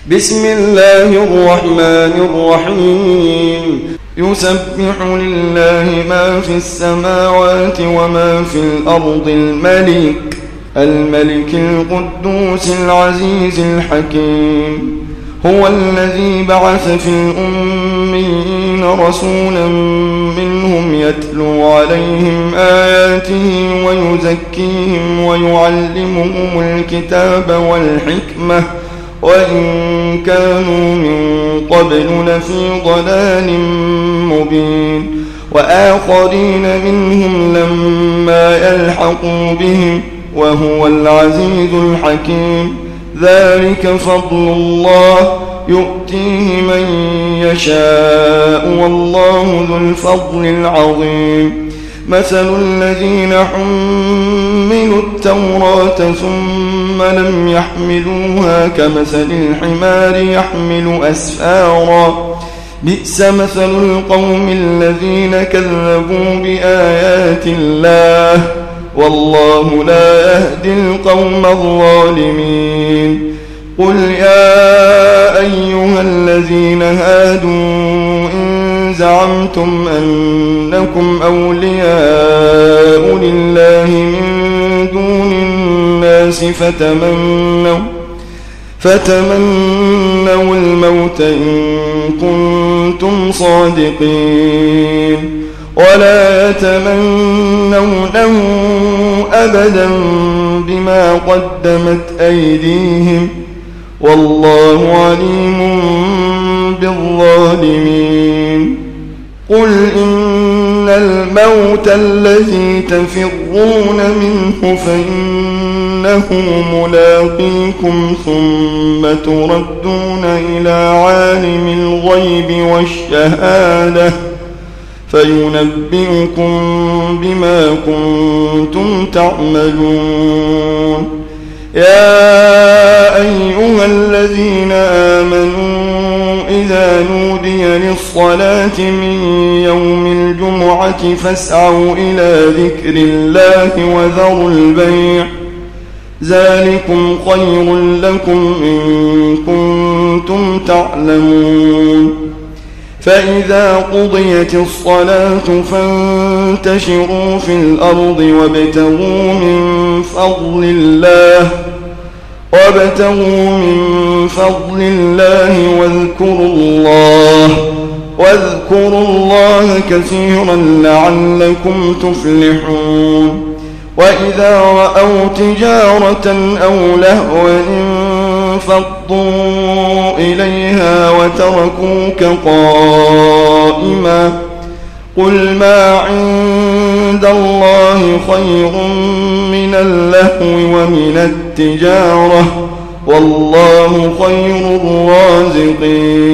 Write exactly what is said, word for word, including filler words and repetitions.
بسم الله الرحمن الرحيم يسبح لله ما في السماوات وما في الأرض الملك الملك القدوس العزيز الحكيم هو الذي بعث في الأميين رسولا منهم يتلو عليهم آياته ويزكيهم ويعلمهم الكتاب والحكمة وإن كانوا من قبل لفي ضلال مبين وآخرين منهم لما يلحقوا بهم وهو العزيز الحكيم ذلك فضل الله يؤتيه من يشاء والله ذو الفضل العظيم مثل الذين حملوا التوراة ثم لم يحملوها كمثل الحمار يحمل أسفارا بئس مثل القوم الذين كذبوا بآيات الله والله لا يهدي القوم الظالمين قل يا أيها الذين هادوا إن زعمتم أنكم أولياء لله من دون الناس فتمنوا فتمنوا الموت إن كنتم صادقين ولا يتمنونه أبدا بما قدمت أيديهم والله عليم بالظالمين قل إن الموت الذي تفرون منه فإنه ملاقيكم ثم تردون إلى عالم الغيب والشهادة فينبئكم بما كنتم تعملون يا أيها الذين آمنوا إذا نودي للصلاة من يوم الجمعة فاسعوا إلى ذكر الله وذروا البيع ذلكم خير لكم إن كنتم تعلمون فإذا قضيت الصلاة فانتشروا في الأرض وابتغوا من فضل الله وابتغوا من فضل الله واذكروا الله واذكروا الله كثيرا لعلكم تفلحون وإذا رأوا تجارة أو لهوا انفضوا إليها وتركوك قائما قل ما عند الله خير من اللهو ومن التجارة والله خير الرازقين